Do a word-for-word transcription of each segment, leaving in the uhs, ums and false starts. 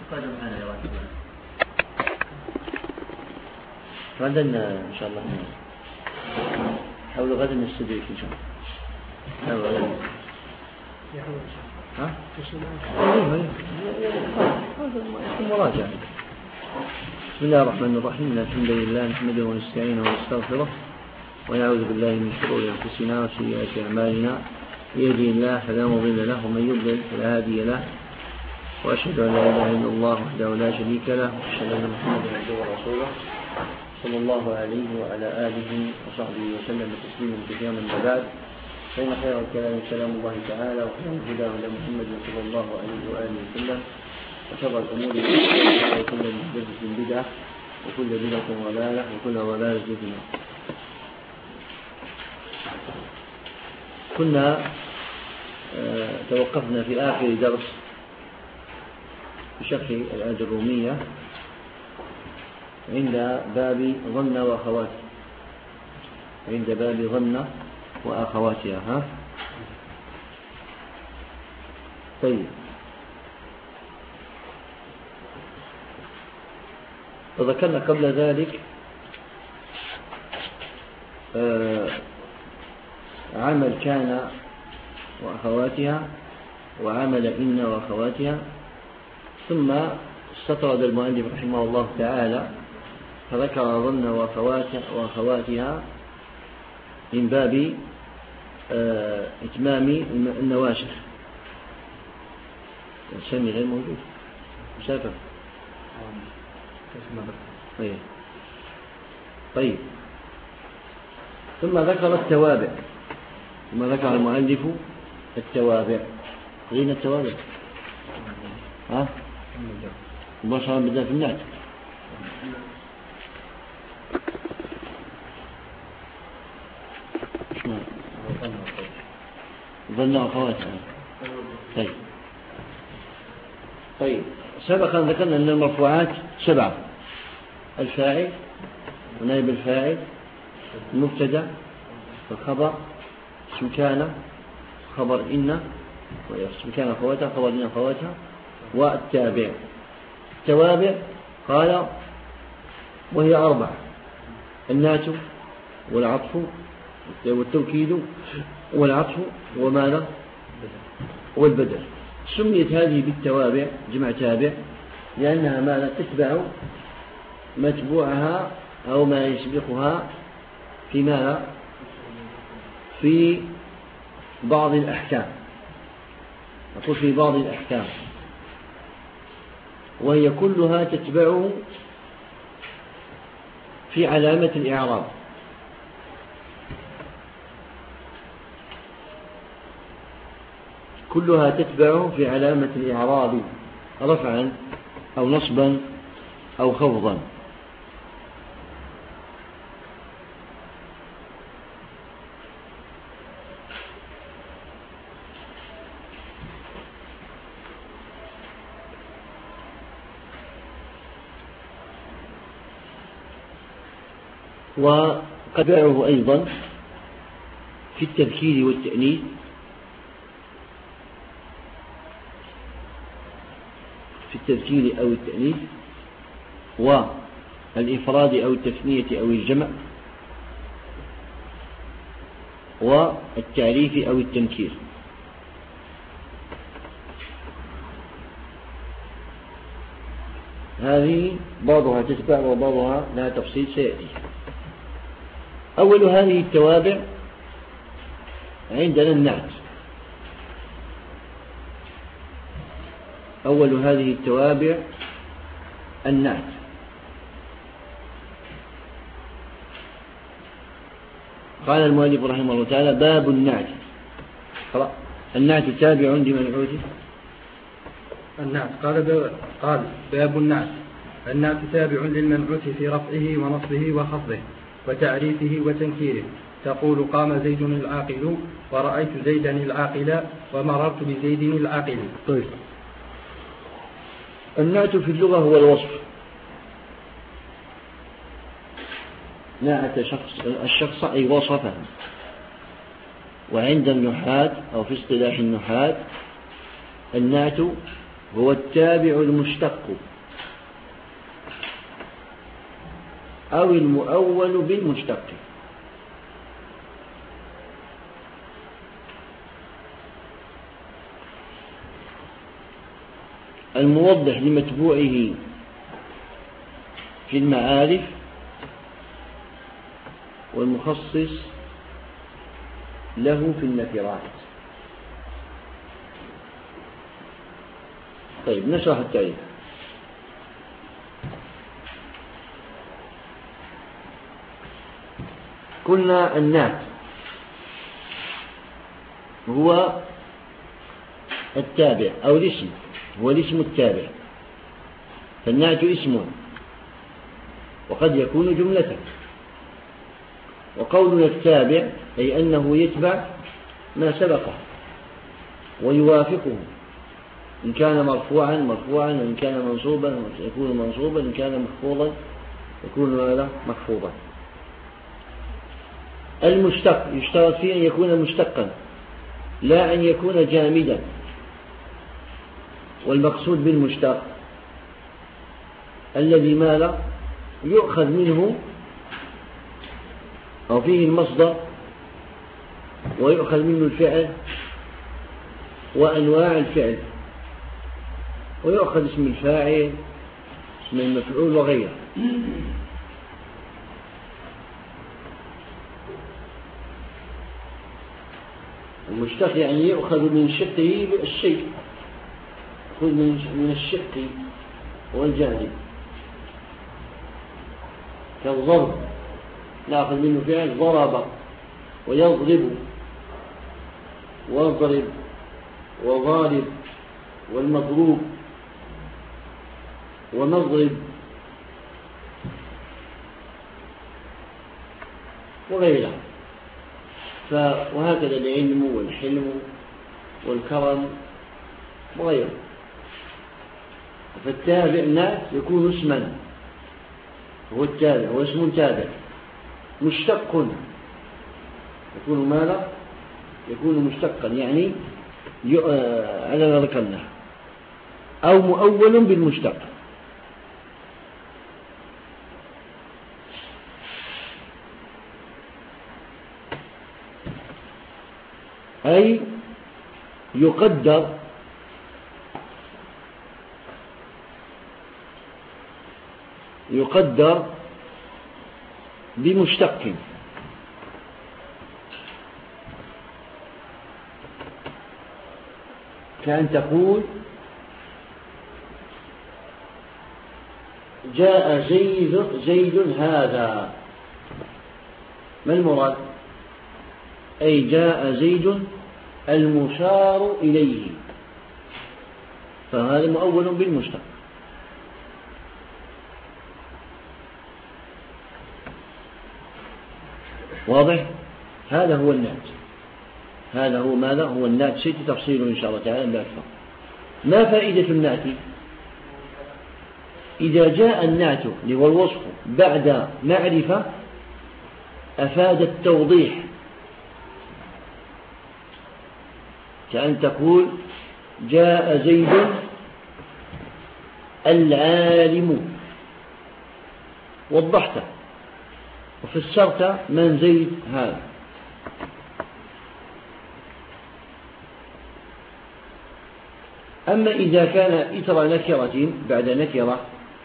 القادم معنا يا واحد غدا إن شاء الله حاولوا غدا نستدرك إن شاء الله. حاولوا غدا ها؟ هذا مراجعة. بسم الله الرحمن الرحيم. الحمد لله نحمده ونستعينه ونستغفره ونعوذ بالله من شرور أنفسنا وسيئات أعمالنا. يهدي الله فلا مضل له ومن يضلل فلا هادي له، وأشهد أن لا إله إلا الله وحده لا شريك له، وأشهد أن محمدا عبده ورسوله صلى الله عليه وعلى آله وصحبه وسلم تسليما كثيرا. أما بعد، فإن خير الكلام كلام الله تعالى، وخير الهدى هدى محمد صلى الله عليه وآله وسلم، وشر الأمور محدثاتها، وكل محدثة بدعة، وكل بدعة ضلالة، وكل ضلالة في النار. كنا آه توقفنا في آخر درس بشرح الآية الرومية عند باب ظن وأخواتها، عند باب ظن وأخواتها. ها؟ طيب، وذكرنا قبل ذلك آه عمل كان وأخواتها وعمل إن وأخواتها، ثم استطرد المؤلف رحمه الله تعالى فذكر ظن وأخواتها من باب آه إتمام النواسخ. سامي غير موجود، مسافر. طيب. طيب، ثم ذكر التوابع، ثم ذكر المؤلف التوابع. غير التوابع ها مباشرة بدأ في النعت. ظن أخواتها. طيب طيب سبق أن ذكرنا أن المرفوعات سبعة: الفاعل ونائب الفاعل، المبتدأ والخبر، اسم كان، خبر إن، اسم كان أخواتها، خبر إن أخواتها، والتابع. التوابع قال وهي أربعة: النعت والعطف والتوكيد والعطف وماذا والبدل. سميت هذه بالتوابع جمع تابع لأنها ماذا تتبع متبوعها أو ما يسبقها في ماذا في بعض الأحكام. أقول في بعض الأحكام، وهي كلها تتبعه في علامة الإعراب. كلها تتبعه في علامة الإعراب، رفعا أو نصبا أو خفضا. وقد تتبعه أيضا في التذكير والتأنيث، في التذكير أو التأنيث، والإفراد أو التثنية أو الجمع، والتعريف أو التنكير. هذه بعضها تتبع وبعضها لا تفصيل سيأتي. أول هذه التوابع عندنا النعت. أول هذه التوابع النعت. قال المؤلف رحمه الله تعالى: باب النعت. النعت تابع لمنعوته. النعت قال باب قال باب النعت. النعت تابع للمنعوت في رفعه ونصبه وخفضه وتعريفه وتنكيره. تقول: قام زيد العاقل، ورأيت زيدا العاقل، ومررت بزيد العاقل. طيب، النعت في اللغة هو الوصف. نعت شخص الشخص أي وصفه. وعند النحاة أو في اصطلاح النحاة النعت هو التابع المشتق أو المؤول بالمشتق. الموضح لمتبوعه في المعارف، والمخصص له في النكرات. طيب نشرح التعريف. قلنا النعت هو التابع أو الاسم، هو الاسم التابع، فالنعت اسم وقد يكون جملة. وقولنا التابع أي أنه يتبع ما سبقه ويوافقه، إن كان مرفوعا مرفوعا، وإن كان منصوبا يكون منصوبا، إن كان مخفوضا يكون ماذا مخفوضا. المشتق يشترط فيه أن يكون مشتقا لا أن يكون جامدا. والمقصود بالمشتق الذي ماذا يؤخذ منه أو فيه المصدر ويؤخذ منه الفعل وأنواع الفعل، ويؤخذ اسم الفاعل، اسم المفعول وغيره. المشتق يعني يؤخذ من شقه الشيء، يأخذ من الشق والجانب، كالضرب نأخذ منه فعل ضرب ويضرب واضرب وضارب والمضروب ونضرب وغيرها. وهكذا العلم والحلم والكرم وغيره. فالتابع نعت يكون اسما، هو التابع، هو اسم تابع مشتق، يكون ماذا يكون مشتقا يعني على ما ذكرنا، أو مؤول بالمشتق. أي يقدر يقدر بمشتق، كأن تقول جاء زيد زيد هذا. ما المراد؟ أي جاء زيد المشار إليه، فهذا مؤول بالمشتق. واضح؟ هذا هو النعت، هذا هو ماذا هو النعت. سيأتي تفصيله إن شاء الله تعالى بأكثر. ما فائدة النعت؟ إذا جاء النعت اللي هو الوصف بعد معرفة أفاد التوضيح، كأن تقول جاء زيد العالم، وضحته وفسرت من زيد هذا. أما إذا كان إثر نكرة بعد نكرة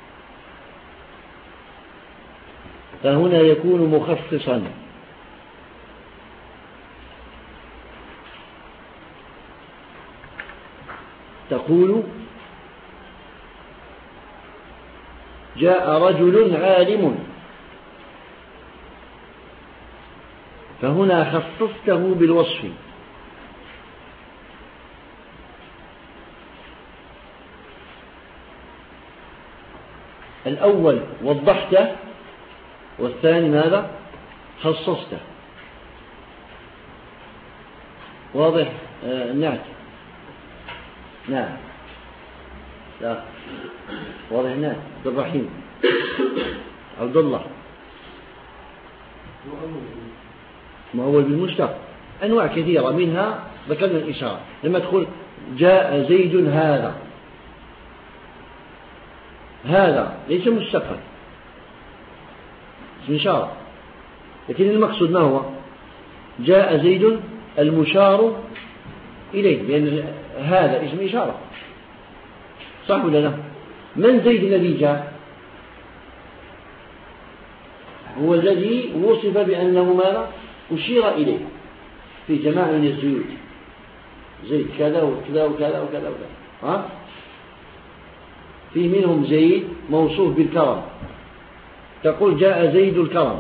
فهنا يكون مخصصا، تقول جاء رجل عالم، فهنا خصصته بالوصف. الأول وضحته، والثاني ماذا خصصته. واضح؟ آه نعم نعم لا واضح. نعم عبد الرحيم عبد الله مؤول بالمشتق أنواع كثيرة، منها ذكرنا الإشارة. لما تقول جاء زيد هذا هذا ليس مشتقا، اسم إشارة، لكن المقصود ما هو؟ جاء زيد المشار إليه، لأن هذا اسم إشارة، صح ولا لا؟ من زيد الذي جاء؟ هو الذي وصف بأنه ماذا؟ أشير إليه في جماعة من الزيود، زيد كذا وكذا وكذا وكذا وكذا، ها؟ في منهم زيد موصوف بالكرم، تقول جاء زيد الكرم،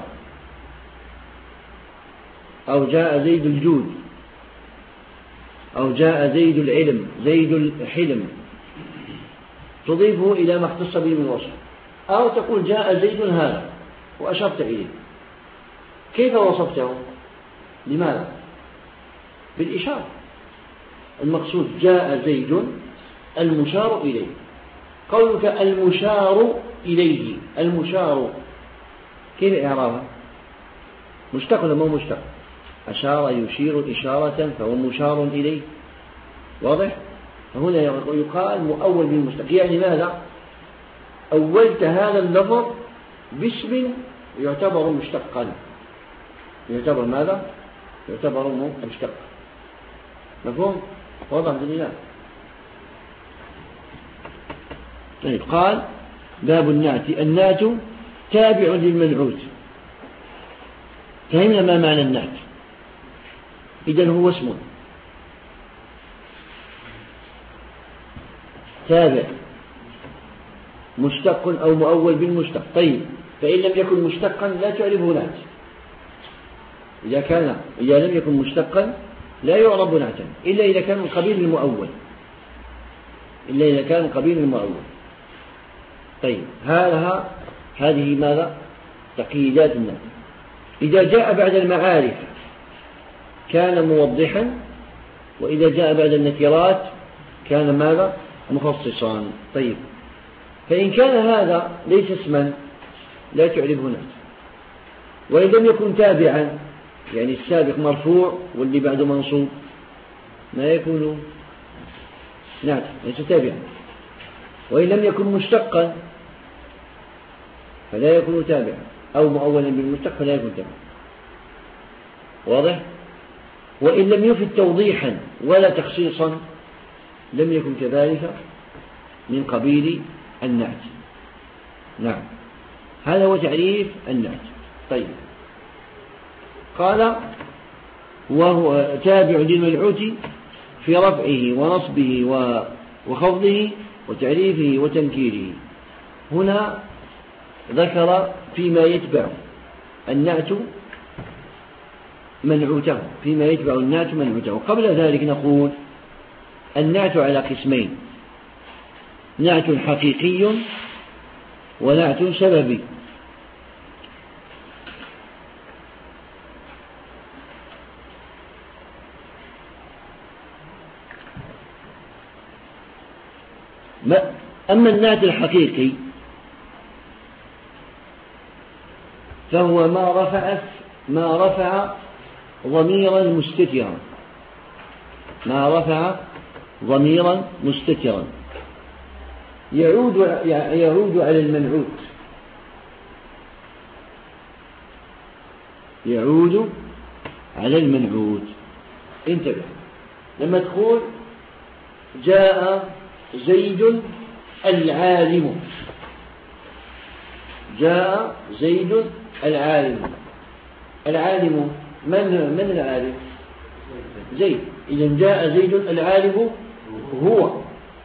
أو جاء زيد الجود، أو جاء زيد العلم، زيد الحلم، تضيفه إلى ما اختص به من وصف، أو تقول جاء زيد هذا وأشرت إليه. كيف وصفته؟ لماذا؟ بالإشارة. المقصود جاء زيد المشار إليه. قولك المشار إليه، المشار كيف إعرابها؟ مشتق ولا مو مشتق؟ أشار يشير إشارة فهو مشار إليه، واضح؟ فهنا يقال مؤول بالمشتق، يعني ماذا؟ أولت هذا اللفظ باسم يعتبر مشتقا، يعتبر ماذا؟ يعتبر مشتقا. مفهوم؟ واضح بالله. طيب، قال باب النعت. النعت تابع للمنعوت. فهمنا ما معنى النعت. إذن هو اسم تابع مشتق أو مؤول بالمشتق. طيب، فإن لم يكن مشتقا لا تعرفه نعت. إذا كان إذا لم يكن مشتقا لا يعرب نعتا إلا إذا كان من قبيل المؤول، إلا إذا كان من قبيل المؤول. طيب، هذا هذه ماذا؟ تقييدات النعت. إذا جاء بعد المعارف كان موضحا، وإذا جاء بعد النكرات كان ماذا؟ مخصصا. طيب، فإن كان هذا ليس اسما لا تعرفه نعت، وإن لم يكن تابعا، يعني السابق مرفوع واللي بعده منصوب، ما يكون نعت، ليس تابعا. وإن لم يكن مشتقا فلا يكون تابعا، أو مؤولا بالمشتق فلا يكون تابعا، واضح؟ وإن لم يفد توضيحا ولا تخصيصا لم يكن كذلك من قبيل النعت. نعم، هذا هو تعريف النعت. طيب، قال وهو تابع للمنعوت في رفعه ونصبه وخفضه وتعريفه وتنكيره. هنا ذكر فيما يتبع النعت منعوته، فيما يتبع النعت منعوته. قبل ذلك نقول النعت على قسمين: نعت حقيقي ونعت سببي. أما النعت الحقيقي فهو ما رفع ما رفع ضميرا مستترا، ما رفع ضميرا مستترا يعود يعود على المنعوت، يعود على المنعوت. انتبه، لما تقول جاء زيد العالم، جاء زيد العالم، العالم من من العالم؟ زيد. إذن جاء زيد العالم هو،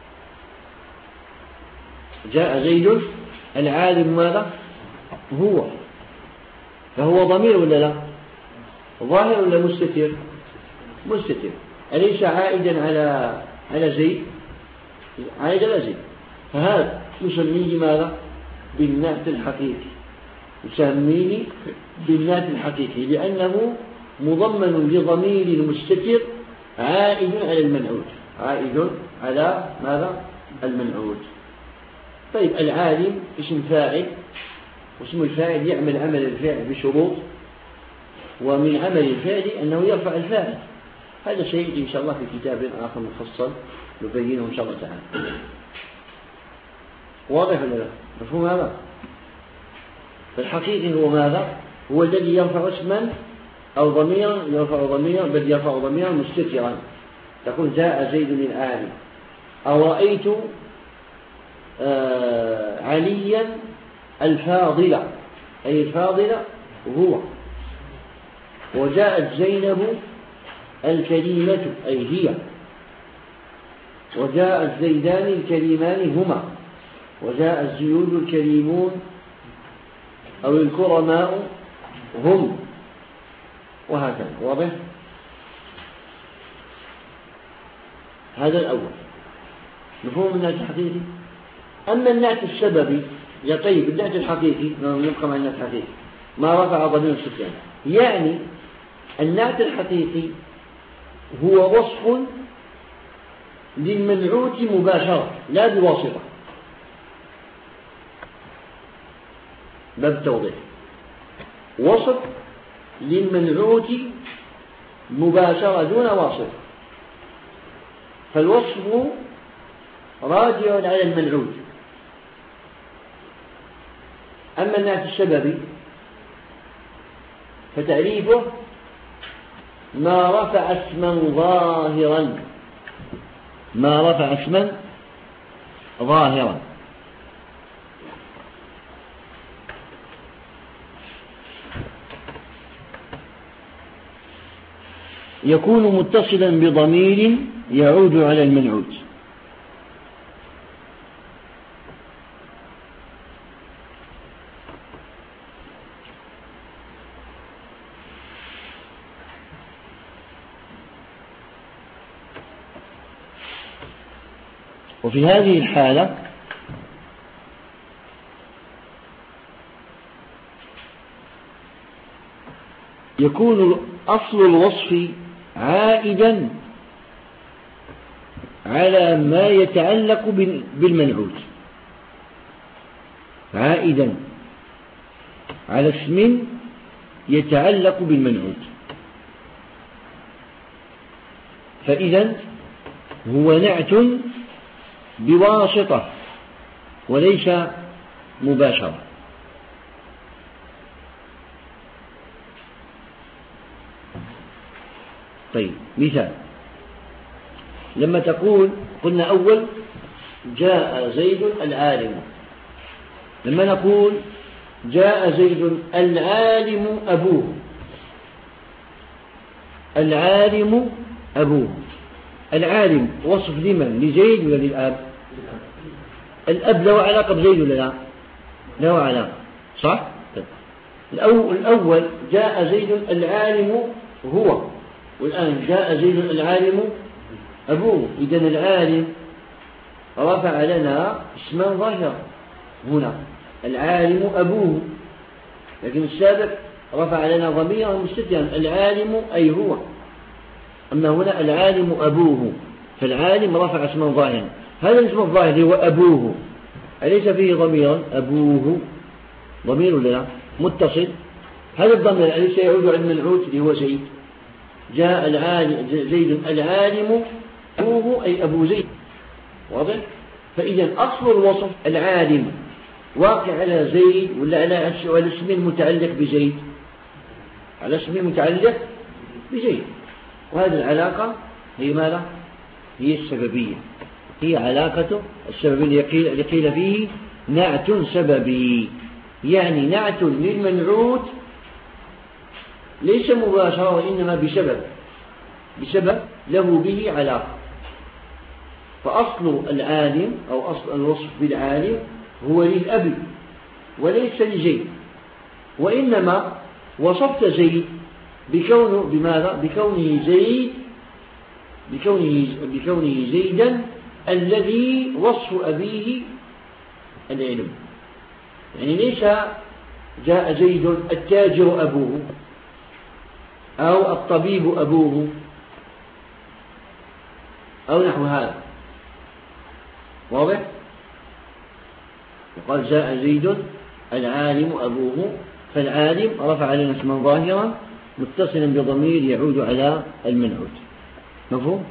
جاء زيد العالم ماذا؟ هو. فهو ضمير ولا لا؟ ظاهر ولا مستتر؟ مستتر. أليس عائدا على على زيد؟ عائد على زيد. فهذا نسميه ماذا؟ بالنعت الحقيقي، نسميه بالنعت الحقيقي لأنه مضمن لضمير مستتر عائد على المنعوت، عائد على ماذا؟ المنعوت. طيب، العالم اسم فاعل، واسم الفاعل يعمل عمل الفعل بشروط، ومن عمل الفعل أنه يرفع الفاعل. هذا سيأتي إن شاء الله في كتاب آخر مفصل نبينه إن شاء الله تعالى. واضح ولا لا؟ مفهوم هذا؟ فالحقيقي هو ماذا؟ هو الذي يرفع اسما أو ضميرا، يرفع ضميرا بل يرفع ضميرا مستترا، تقول جاء زيد الآن، أو رأيت آه عليا الفاضلة، أي الفاضلة هو، وجاءت زينب الكريمة أي هي، وجاء الزيدان الكريمان هما، وجاء الزيود الكريمون أو الكرماء هم، وهكذا. واضح؟ هذا الأول مفهوم النعت الحقيقي. أما النعت السببي، يا طيب النعت الحقيقي نبقى مع النعت الحقيقي ما رفع ضمير السكان، يعني النعت الحقيقي هو وصف للمنعوت مباشرة لا بواسطة. باب توضيح، وصف للمنعوت مباشرة دون واسطة، فالوصف راجع على المنعوت. أما النعت السببي فتعريفه ما رفع اسما ظاهرا، ما رفع اسما ظاهرا. يكون متصلا بضمير يعود على المنعوت. وفي هذه الحالة يكون أصل الوصف عائدا على ما يتعلق بالمنعوت، عائدا على اسم يتعلق بالمنعوت، فإذا هو نعت بواسطة وليس مباشرة. طيب مثال، لما تقول قلنا أول جاء زيد العالم، لما نقول جاء زيد العالم أبوه، العالم أبوه، العالم وصف لمن؟ لزيد ولا للأب؟ الأب له علاقة بزيد ولا لا؟ له علاقة، صح؟ الأول جاء زيد العالم هو، والآن جاء زيد العالم أبوه، إذن العالم رفع لنا اسما ظاهرا هنا، العالم أبوه، لكن السابق رفع لنا ضميرا مستترا، العالم أي هو، أما هنا العالم أبوه، فالعالم رفع اسما ظاهرا. هذا الاسم الظاهر هو أبوه، أليس فيه ضميرا؟ أبوه ضمير ولا متصل، هذا الضمير أليس يعود على المنعوت اللي هو زيد؟ جاء العالم زيد العالم أبوه أي أبو زيد. واضح؟ فإذا أصل الوصف العالم واقع على زيد ولا على اسم المتعلق بزيد؟ على اسم المتعلق بزيد، وهذه العلاقة هي ماذا؟ هي السببية، هي علاقة السببية اللي قيل فيه نعت سببي، يعني نعت للمنعوت ليس مباشرة وإنما بسبب، بسبب له به علاقة. فأصل العالم أو أصل الوصف بالعالم هو للأب وليس لزيد، وإنما وصفت زيد بكونه بماذا؟ بكونه زيد، بكونه, بكونه زيدا الذي وصف أبيه العلم، يعني ليس جاء زيد التاجر أبوه أو الطبيب أبوه أو نحو هذا. واضح؟ وقال جاء زيد العالم أبوه، فالعالم رفع لنا اسما ظاهرا متصلا بضمير يعود على المنعوت. مفهوم؟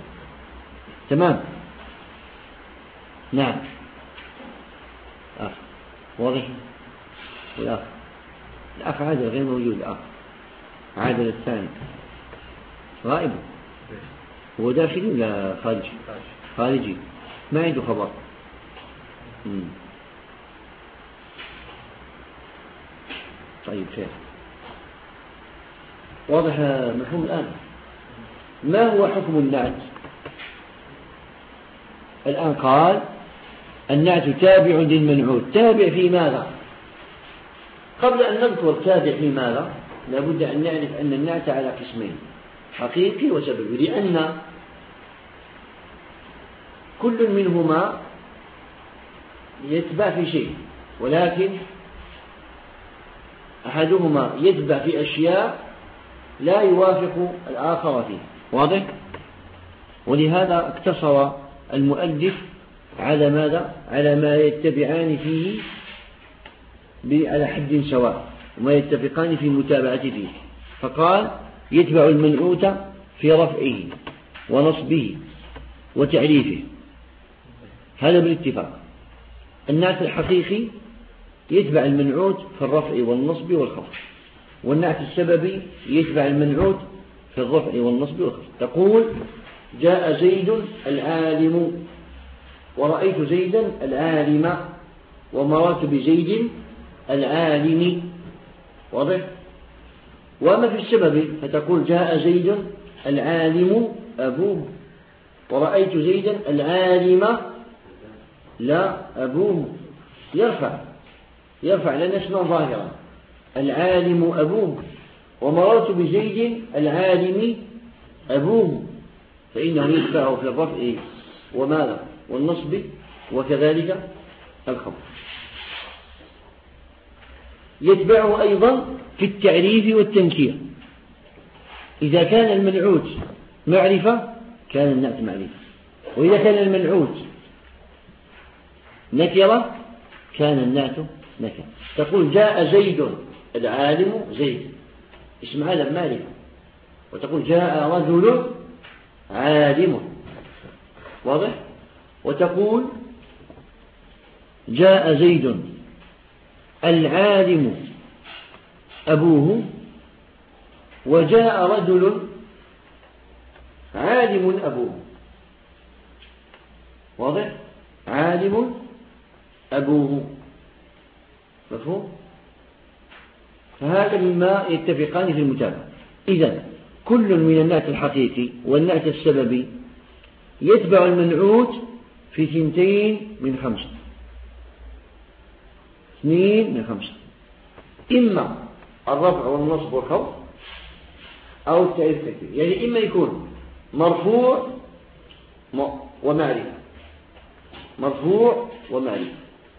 تمام. نعم. آه. واضح؟ والآخر الأخ عادل غير موجود، الأخ عادل الثاني غائب، هو داخلي ولا خارجي؟ خارجي، ما عنده خبر. مم. طيب خير، واضح مفهوم الآن. ما هو حكم النعت؟ الآن قال النعت تابع للمنعوت. تابع في ماذا؟ قبل أن نذكر تابع في ماذا لابد أن نعرف أن النعت على قسمين، حقيقي وسببي، لأن كل منهما يتبع في شيء، ولكن أحدهما يتبع في أشياء لا يوافق الآخر فيه. واضح؟ ولهذا اقتصر المؤلف على ماذا؟ على ما يتبعان فيه على حد سواء وما يتفقان في متابعة فيه، فقال يتبع المنعوت في رفعه ونصبه وتعريفه، هذا بالاتفاق. النعت الحقيقي يتبع المنعوت في الرفع والنصب والخفض، والنعت السببي يتبع المنعوت في الرفع والنصب والخفض. تقول جاء زيد العالم ورأيت زيدا العالم ومررت بزيد العالم. واضح؟ وما في السبب فتقول جاء زيد العالم أبوه ورأيت زيدا العالم لا أبوه، يرفع يرفع لأن اسما ظاهرا، العالم أبوه ومررت بزيد العالم أبوه، فإنه يتبعه في الرفع وماذا والنصب وكذلك الخفض. يتبعه أيضا في التعريف والتنكير. إذا كان المنعوت معرفة كان النعت معرفة، وإذا كان المنعوت نكرة كان النعت نكرة. تقول جاء زيد العالم زيد، اسم علم معرفة، وتقول جاء رجل عالم. واضح؟ وتقول جاء زيد العالم أبوه وجاء رجل عالم أبوه. واضح؟ عالم أبوه، مفهوم؟ فهذا مما يتفقان في المتابعة. إذن كل من النعت الحقيقي والنعت السببي يتبع المنعوت في ثنتين من خمسة، اثنين من خمسة، إما الرفع والنصب والخفض أو التعريف والتنكير. يعني إما يكون مرفوع ومعرفة، مرفوع ومعرفة،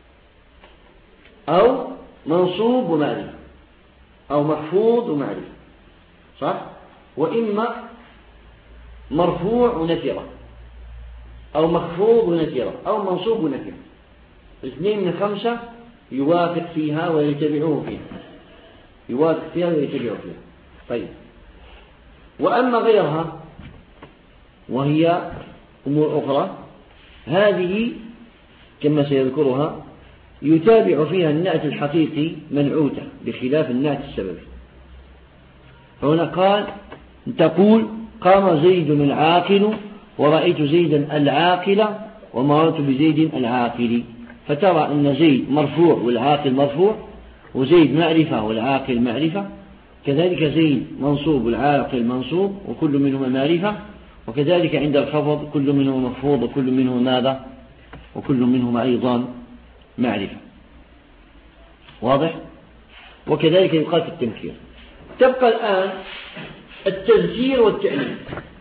أو منصوب ومعرفة، أو محفوظ ومعرفة، صح؟ وإما مرفوع ونكرة، أو مخفوض ونكرة، أو منصوب ونكرة. اثنين من خمسة يوافق فيها ويتبعوه فيها، يوافق فيها ويتبعوه فيها. طيب، وأما غيرها وهي أمور أخرى، هذه كما سيذكرها يتابع فيها النعت الحقيقي منعوتا بخلاف النعت السببي. فهنا قال تقول قام زيد العاقل ورأيت زيدا العاقل ومررت بزيد العاقل، فترى أن زيد مرفوع والعاقل مرفوع، وزيد معرفة والعاقل معرفة، كذلك زيد منصوب والعاقل منصوب وكل منهما معرفة، وكذلك عند الخفض كل منهما مخفوض وكل منهما ماذا وكل منهما أيضا معرفة. واضح؟ وكذلك يقال في التنكير. تبقى الآن التذكير والتأنيث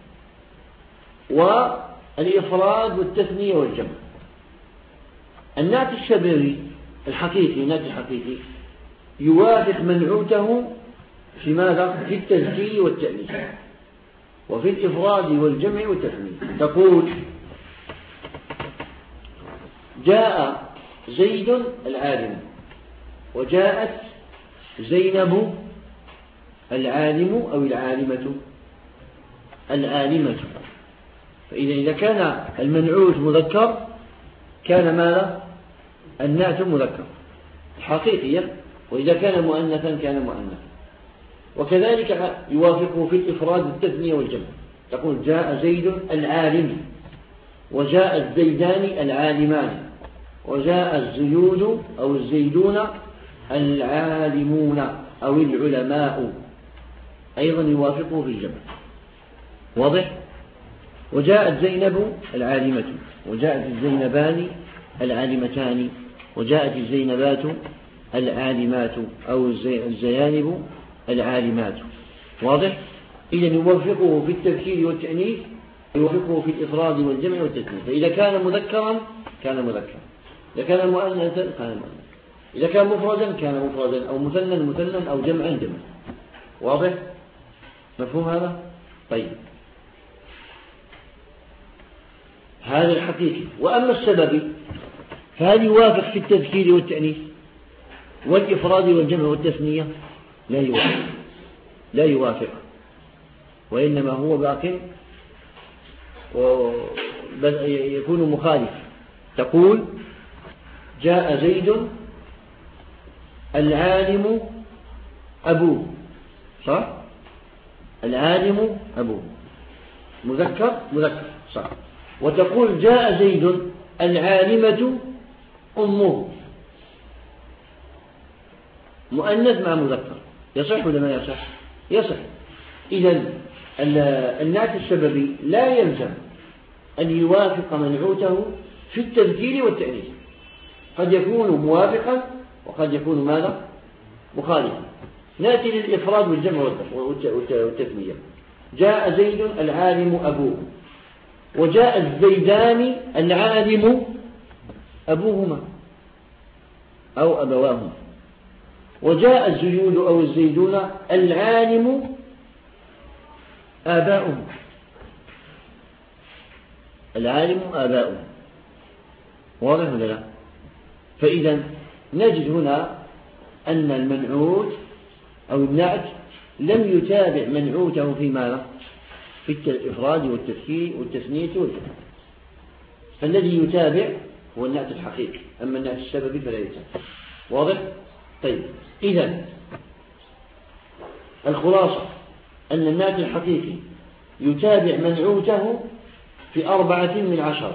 والإفراد والتثنية والجمع. النعت السببي الحقيقي، النعت الحقيقي يوافق منعوته في ماذا؟ في التذكير والتأنيث وفي الإفراد والجمع والتثنية. تقول جاء زيد العالم وجاءت زينب العالم أو العالمة العالمة. فإذا إذا كان المنعوت مذكر كان ماذا؟ النعت مذكر. حقيقية، وإذا كان مؤنثا كان مؤنثا. وكذلك يوافقه في الإفراد التثنية والجمع، تقول جاء زيد العالم، وجاء الزيدان العالمان، وجاء الزيود أو الزيدون العالمون أو العلماء، أيضا يوافقه في الجمع. واضح؟ وجاءت زينب العالمة، وجاءت الزينبان العالمتان، وجاءت الزينبات العالمات أو الزيانب العالمات. واضح؟ إذن يوافقه في التذكير والتأنيث، يوافقه في الإفراد والجمع والتثنية. فإذا كان مذكرا كان مذكرا، إذا كان مؤنثا كان مؤنثا، إذا كان مفردا كان مفردا، أو مثنى مثنى، أو جمعا جمعا. واضح؟ مفهوم هذا؟ طيب، هذا الحقيقي. وأما السببي فهل يوافق في التذكير والتأنيث والإفراد والجمع والتثنية؟ لا يوافق، لا يوافق، وإنما هو باق بل يكون مخالف. تقول جاء زيد العالم أبوه، صح؟ العالم أبوه مذكر مذكر، صح. وتقول جاء زيد العالمة أمه، مؤنث مع مذكر، يصح ولا ما يصح؟ يصح. إذن النعت السببي لا يلزم أن يوافق منعوته في التذكير والتأنيث، قد يكون موافقا وقد يكون ماذا؟ مخالفا. نأتي للإفراد والجمع والتثنية. جاء زيد العالم أبوه، وجاء الزيدان العالم أبوهما أو أبواهما، وجاء الزيود أو الزيدون العالم آباؤهم، العالم آباؤهم. واضح ولا لا؟ فإذا نجد هنا أن المنعوت أو النعت لم يتابع منعوته في ماذا؟ في الإفراد والتذكير والتثنية والجمع. فالذي يتابع هو النعت الحقيقي، أما النعت السببي فلا يتابع. واضح؟ طيب، إذن الخلاصة أن النعت الحقيقي يتابع منعوته في أربعة من عشر،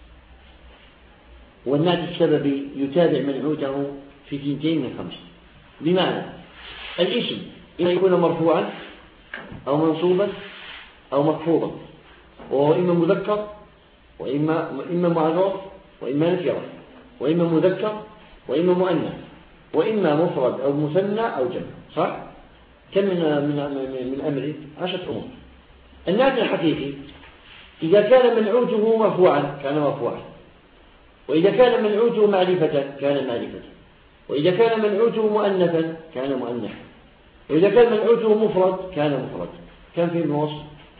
والنعت السببي يتابع منعوته في اثنتين من خمسة. بمعنى الاسم إما يكون مرفوعا أو منصوبا أو مخفوضا، وهو إما مذكر وإما إما معرف وإما نكرة، وإما مذكر وإما مؤنث، وإما مفرد أو مثنى أو جمع، صح؟ كم من من من أمره؟ عشرة أمور. النعت الحقيقي إذا كان منعوته مرفوعا كان مرفوعا، وإذا كان منعوته معرفة كان معرفة، وإذا كان منعوته مؤنثا كان مؤنثا، وإذا كان منعوته مفرد كان مفرد. كم في النص؟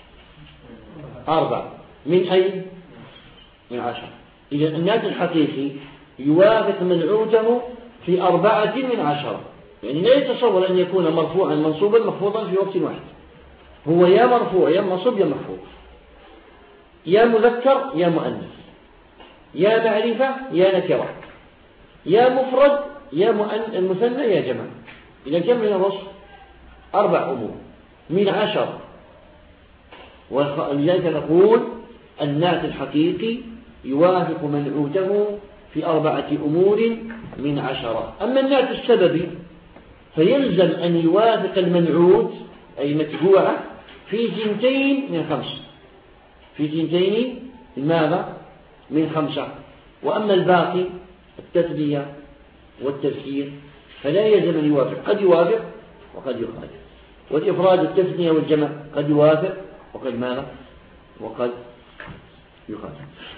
أربع من أي؟ من عشر. إذا النعت الحقيقي يوافق منعوته في أربعة من عشرة، يعني لا يتصور أن يكون مرفوعا منصوبا مخفوضا في وقت واحد. هو يا مرفوع يا منصوب يا مخفوض، يا مذكر يا مؤنث، يا معرفة يا نكرة، يا مفرد يا مثنى يا جمع. إذا كم من الوصف؟ أربع أمور من عشر. ولذلك نقول النعت الحقيقي يوافق منعوته في أربعة أمور من عشرة. أما النعت السببي فيلزم أن يوافق المنعوت أي متبوعة في ثنتين من خمسة، في ثنتين ماذا؟ من خمسة. وأما الباقي التثنية والتذكير فلا يلزم أن يوافق، قد يوافق وقد يخالف. والإفراد التثنية والجمع قد يوافق وقد ماذا؟ وقد يخالف.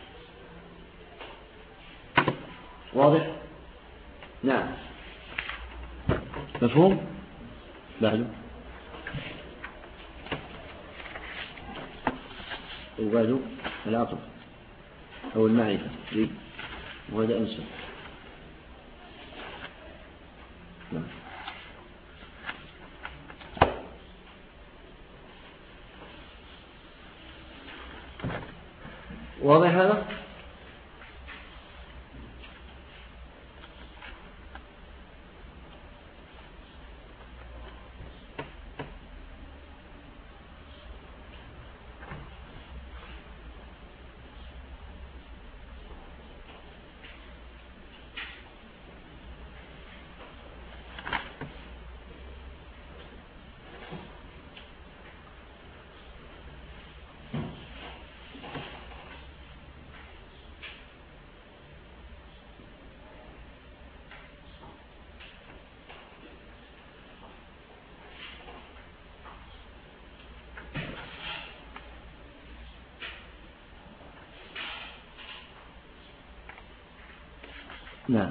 واضح؟ نعم، مفهوم؟ بعده وبعده العطف أو المعرفة، وهذا أنسى. نعم. واضح هذا؟ نعم.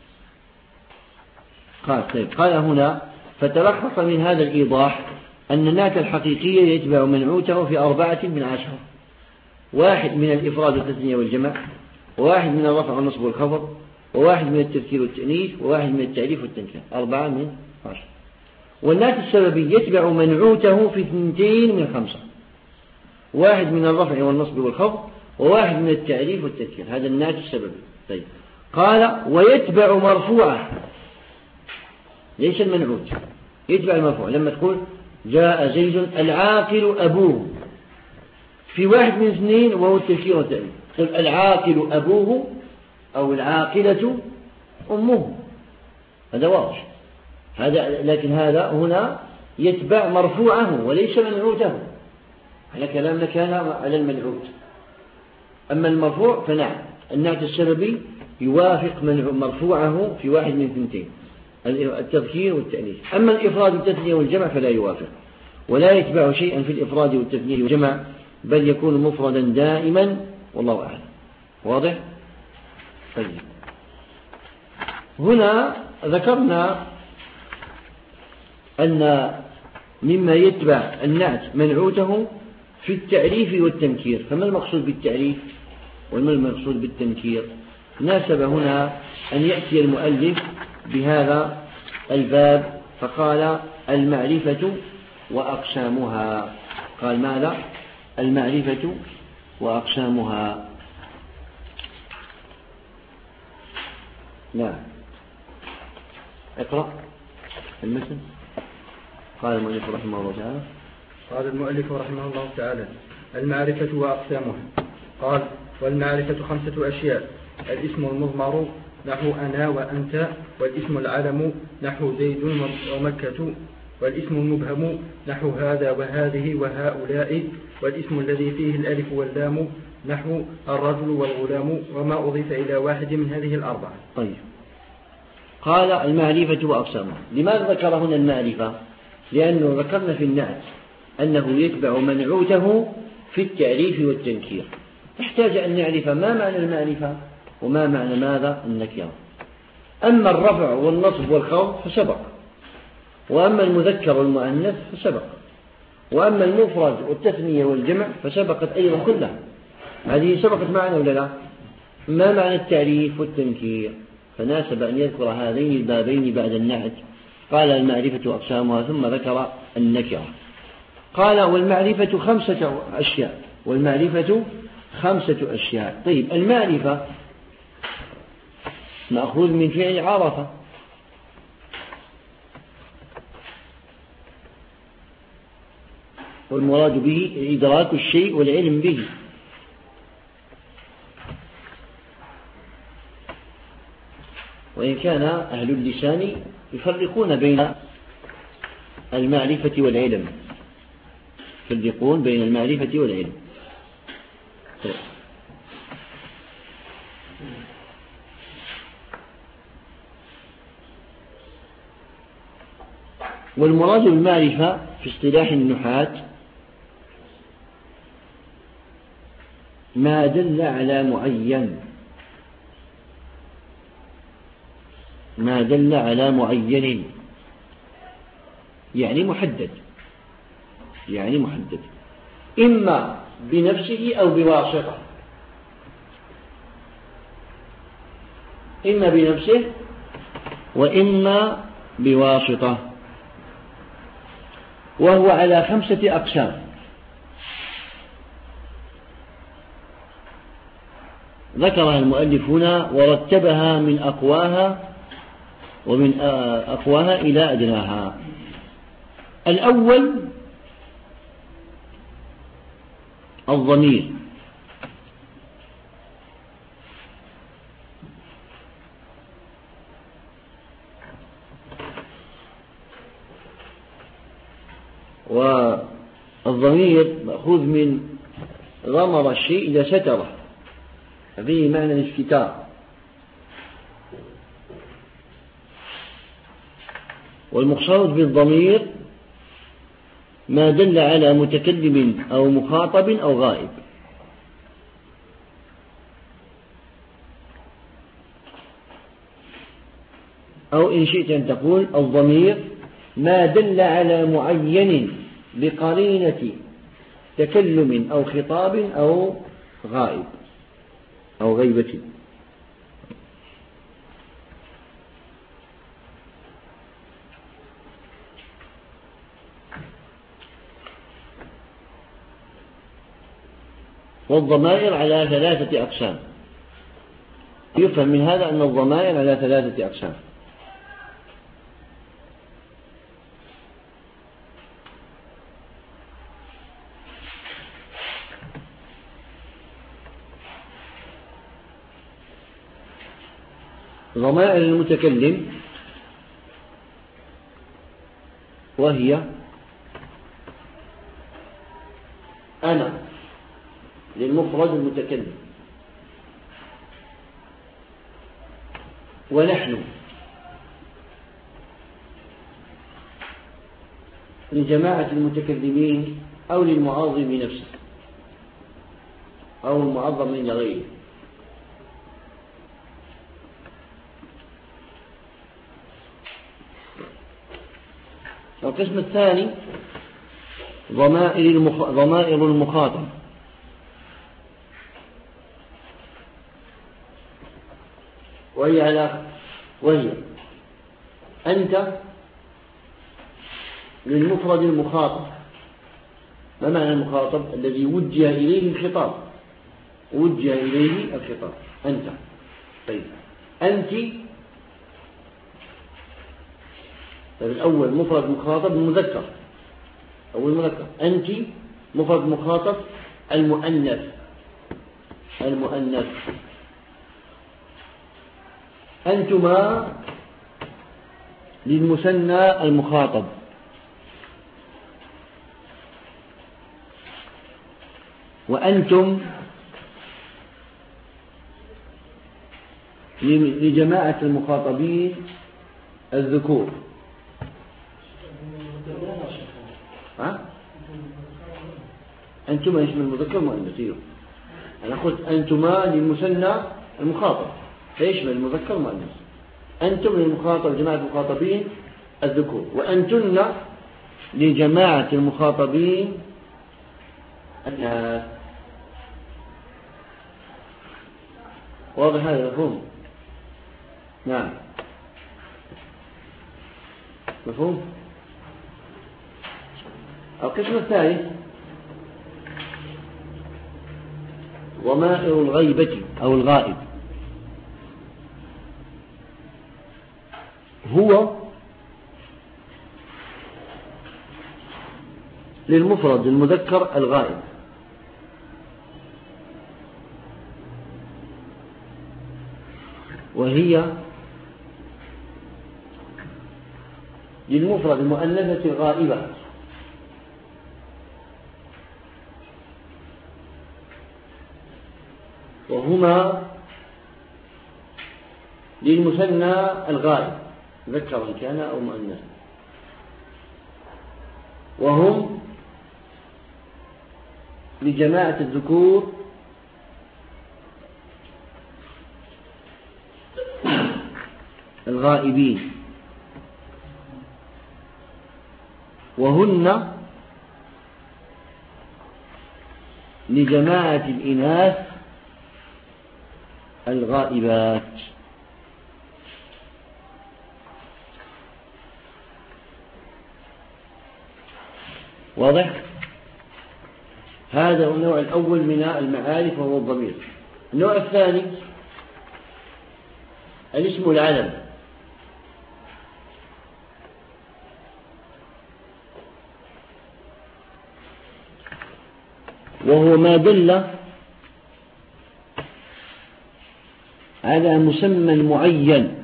قال طيب قال هنا فتلخص من هذا الإيضاح أن النعت الحقيقي يتبع منعوته في أربعة من عشرة: واحد من الإفراد والتثنية والجمع، وواحد من الرفع والنصب والخفض، وواحد من التذكير والتأنيث، وواحد من التعريف والتنكير. أربعة من عشرة. والنعت السببي يتبع منعوته في اثنتين من خمسة: واحد من الرفع والنصب والخفض، وواحد من التعريف والتذكير. هذا النعت السببي. طيب قال ويتبع مرفوعه، ليس المنعوت، يتبع المرفوع. لما تقول جاء زيد العاقل أبوه، في واحد من اثنين وهو التذكير والتأنيث، قل العاقل أبوه أو العاقلة أمه، هذا واضح. هذا لكن هذا هنا يتبع مرفوعه وليس منعوته، على كلامنا كان على المنعوت. أما المرفوع فنعم، النعت السببي يوافق مرفوعه في واحد من اثنتين: التذكير والتأنيث. أما الإفراد والتثنية والجمع فلا يوافق، ولا يتبع شيئا في الإفراد والتثنية والجمع، بل يكون مفردا دائما، والله أعلم. واضح؟ طيب هنا ذكرنا أن مما يتبع النعت منعوته في التعريف والتنكير. فما المقصود بالتعريف وما المقصود بالتنكير؟ ناسب هنا أن يأتي المؤلف بهذا الباب فقال المعرفة وأقسامها. قال ماذا؟ المعرفة وأقسامها. نعم. اقرأ المثل. قال المؤلف رحمه الله تعالى قال المؤلف رحمه الله تعالى المعرفة وأقسامها. قال والمعرفة خمسة أشياء: الاسم المضمر نحو أنا وأنت، والاسم العلم نحو زيد ومكة، والاسم المبهم نحو هذا وهذه وهؤلاء، والاسم الذي فيه الألف واللام نحو الرجل والغلام، وما أضيف إلى واحد من هذه الأربعة. طيب قال المعرفة وأقسامها. لماذا ذكر هنا المعرفة؟ لأنه ذكرنا في النعت أنه يتبع منعوته في التعريف والتنكير. احتاج أن نعرف ما معنى المعرفة وما معنى ماذا النكرة. أما الرفع والنصب والخفض فسبق، وأما المذكر والمؤنث فسبق، وأما المفرد والتثنية والجمع فسبقت أيضا كلها. هذه سبقت معنا ولا لا؟ ما معنى التعريف والتنكير؟ فناسب أن يذكر هذين البابين بعد النعت. قال المعرفة وأقسامها، ثم ذكر النكرة. قال والمعرفة خمسة أشياء. والمعرفة خمسة أشياء. طيب المعرفة مأخوذ من فعل عرفة، والمراد به إدراك الشيء والعلم به. وإن كان أهل اللسان يفرقون بين المعرفة والعلم، يفرقون بين المعرفة والعلم. والمراد بالمعرفة في اصطلاح النحاة ما دل على معين، ما دل على معين يعني محدد، يعني محدد إما بنفسه أو بواسطة، إما بنفسه وإما بواسطة. وهو على خمسة أقسام ذكرها المؤلف هنا ورتبها من أقواها ومن أقواها إلى أدناها. الأول الضمير، والضمير مأخوذ من غمر الشيء إذا ستره، فيه معنى الاستتار. والمقصود بالضمير ما دل على متكلم أو مخاطب أو غائب. أو إن شئت أن تقول الضمير ما دل على معين بقرينة تكلم أو خطاب أو غائب أو غيبة. والضمائر على ثلاثة أقسام. يفهم من هذا أن الضمائر على ثلاثة أقسام. ضمائر المتكلم وهي أنا للمفرد المتكلم، ونحن لجماعة المتكلمين أو للمعظم نفسه أو المعظم من غيره. القسم الثاني ضمائر ضمائر المخاطب، وهي على وهي أنت للمفرد المخاطب. ما معنى المخاطب؟ الذي وجه إليه الخطاب، وجه إليه الخطاب أنت. طيب أنت الأول مفرد مخاطب المذكر أو المذكر، أنت مفرد مخاطب المؤنث المؤنث أنتما للمثنى المخاطب، وأنتم لجماعة المخاطبين الذكور. ها؟ أنتما يشمل المذكر والمؤنث. أنا قلت أنتما للمثنى المخاطب فيشمل المذكر والمؤنث. أنتم للمخاطب جماعة المخاطبين الذكور، وأنتن لجماعة المخاطبين الناس. واضح هذا مفهوم؟ نعم مفهوم. القسم الثالث ضمائر الغيبة أو الغائب، هو للمفرد المذكر الغائب، وهي للمفرد المؤنثة الغائبة، وهما للمثنى الغائب ذكرا كان أو مؤنثا، وهم لجماعة الذكور الغائبين، وهن لجماعة الإناث الغائبات. واضح؟ هذا هو النوع الأول من المعارف وهو الضمير. النوع الثاني الاسم العلم، وهو ما دل على مسمى معين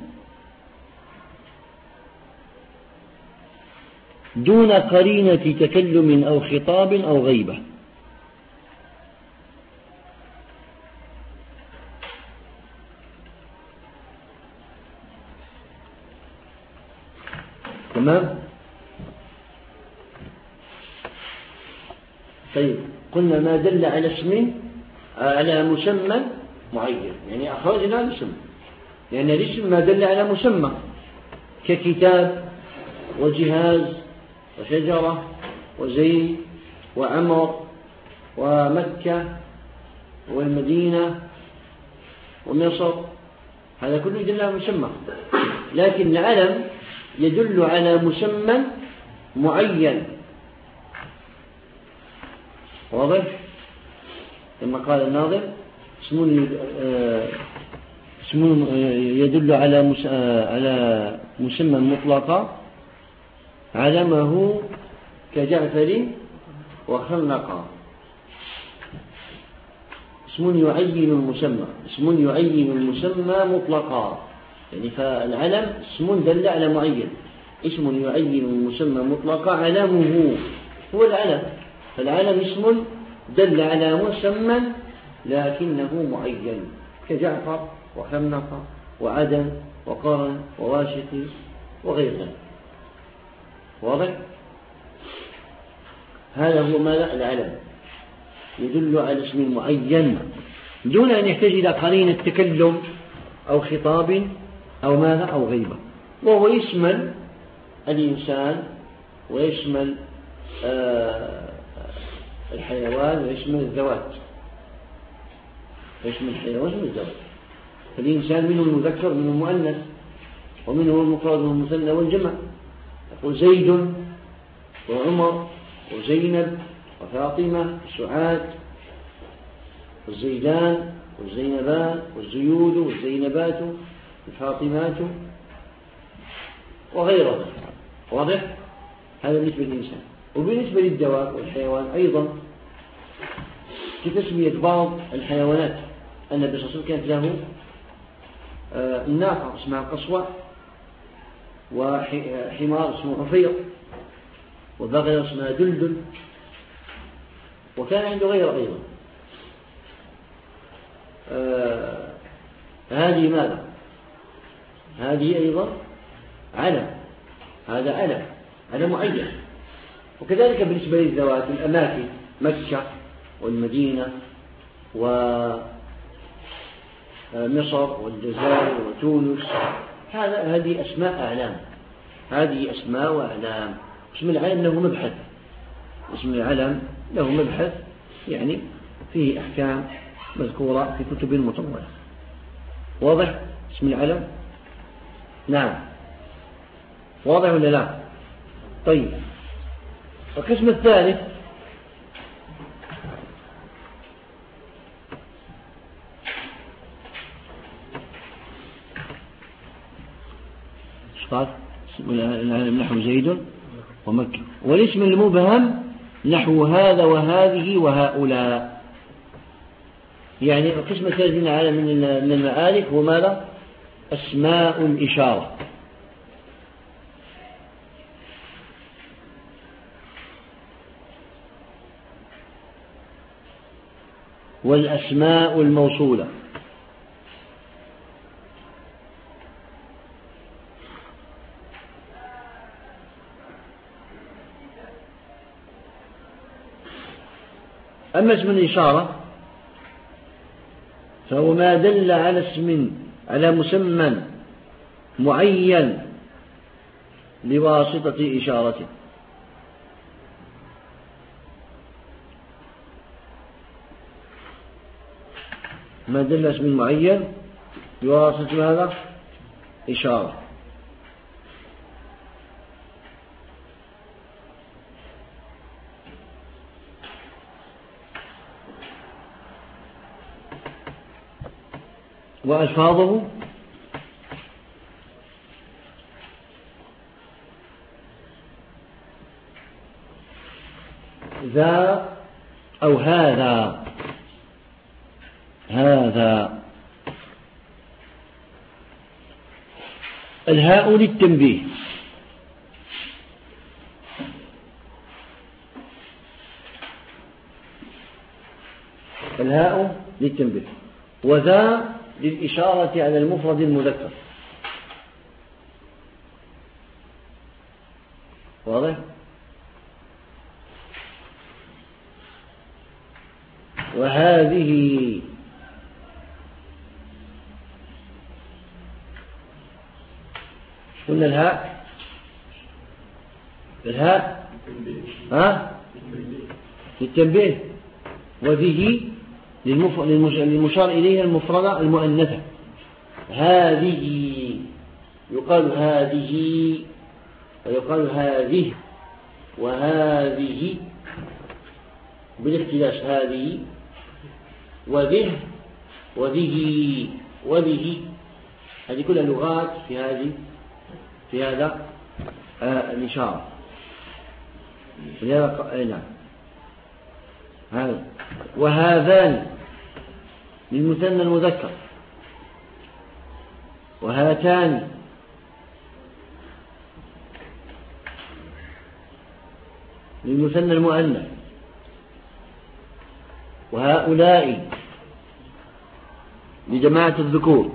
دون قرينة تكلم أو خطاب أو غيبة. تمام؟ طيب قلنا ما دل على اسم على مسمى معين، يعني أخرجنا الاسم، لأن الاسم ما دل على مسمى، ككتاب وجهاز وشجرة وزيد وعمر ومكة والمدينة ومصر، هذا كله يدل على مسمى. لكن العلم يدل على مسمى معين، واضح؟ كما قال الناظم: اسم اسم يدل على على مسمى مطلقا علمه كجعفر وخلقا. اسم يعين المسمى، اسم يعين المسمى مطلقا، يعني فالعلم اسم دل على معين، اسم يعين المسمى مطلقا علمه هو العلم. فالعلم اسم دل على مسمى لكنه معين، كجعفر وخنق وعدن وقرن وواشق وغير ذلك. واضح؟ هذا هو ماذا؟ العلم يدل على اسم معين دون أن يحتاج إلى قرين التكلم أو خطاب أو ماذا أو غيبة، وهو يشمل الإنسان ويشمل آه الحيوان ويشمل الذوات، يشمل الحيوان ويشمل الذوات. فالإنسان منه المذكر منه المؤنث ومنه المفرد والمثنى والجمع. يقول زيد وعمر وزينب وفاطمة وسعاد والزيدان والزينبان والزيود والزينبات والفاطمات وغيرها. واضح؟ هذا بالنسبة للإنسان. وبالنسبة للدواب والحيوان أيضا كتسمية بعض الحيوانات. النبي صلى الله عليه وسلم كانت له الناقة اسمها قصوى، وحمار اسمه عفير، وبغل اسمها دلدل، وكان عنده غير أيضا. آه هذه ماذا؟ هذه أيضا علم، هذا علم، علم معين. وكذلك بالنسبة للذوات الأماكن، مكة والمدينة ومصر والجزائر وتونس، هذا هذه أسماء أعلام، هذه أسماء وأعلام. اسم العلم له مبحث، اسم العلم له مبحث، يعني فيه أحكام مذكورة في كتب مطولة. واضح؟ اسم العلم؟ نعم. واضح ولا لا؟ طيب، القسم الثالث قال العلم نحو زيد ومكة. والاسم المبهم نحو هذا وهذه وهؤلاء. يعني القسم الثالث من العلم من المعارف هو ماذا؟ أسماء الإشارة. والأسماء الموصولة. أما اسم الإشارة فهو ما دل على اسم على مسمى معين لواسطة إشارته. ما دل على اسم معين بواسطة هذا إشارة. وألفاظه ذا أو هذا، هذا. الهاء للتنبيه، الهاء للتنبيه، وذا للإشارة على المفرد المذكر. واضح؟ وهذه قلنا الهاء الهاء ها للتنبيه، وفيه للمشار إليها المفردة المؤنثة، هذه يقال هذه ويقال هذه وهذه بالاختلاس، هذه وبه وبه وبه، هذه كلها لغات في هذه في هذا آه الإشارة. نعم. هذا وهذان للمثنى المذكر، وهاتان للمثنى المؤنث، وهؤلاء لجماعة الذكور،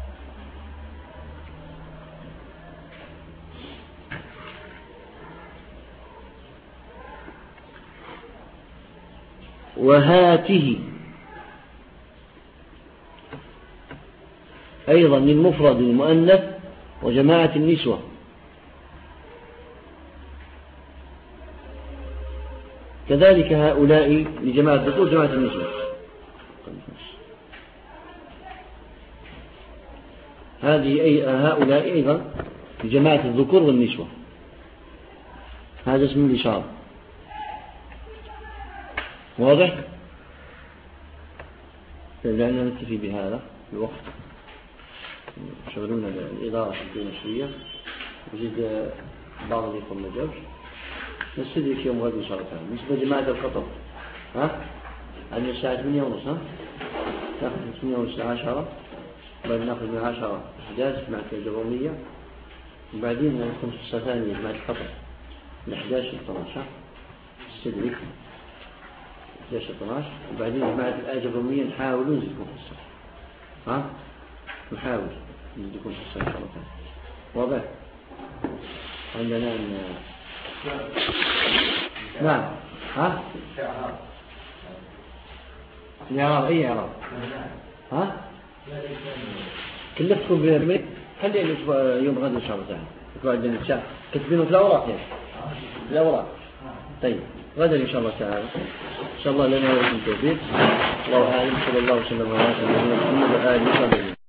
وهاته أيضا للمفرد المؤنث وجماعة النسوة، كذلك هؤلاء لجماعة الذكور وجماعة النسوة. هذه أي هؤلاء أيضا لجماعة الذكور والنسوة. هذا اسم الإشارة. واضح؟ لأننا نكتفي بهذا الوقت، شغلونا الإدارة الدنيا وجد بعض الإخوة ما جاوش، نستدرك يوم غد إن شاء الله تعالى. بالنسبة لجماعة الخطب ها عندنا الساعة ثمانية ونص، ها ناخذ من ثمانية ونص عشرة، بعد ناخذ من عشرة إحداث مع الجبرية، وبعدين ندخل في الساعة الثانية مع الخطب من إحدى عشر إلى اثنا عشر نستدرك إحدى عشر اثنا عشر، وبعدين مع الجبرية نحاول نزيدكم في الصف، ها نحاول نزيدكم في الصف إن شاء الله تعالى. واضح؟ عندنا أن نعم ها الإعراب أي إعراب ها كلفتكم بالميت خلي يوم غد إن شاء الله تعالى يكون عندنا إن شاء كتبينه في الأوراق يعني في الأوراق. طيب غدا إن شاء الله تعالى إن شاء الله لنا ولكم التوفيق. الله أعلم. صلى الله وسلم على نبينا محمد وآله وصحبه.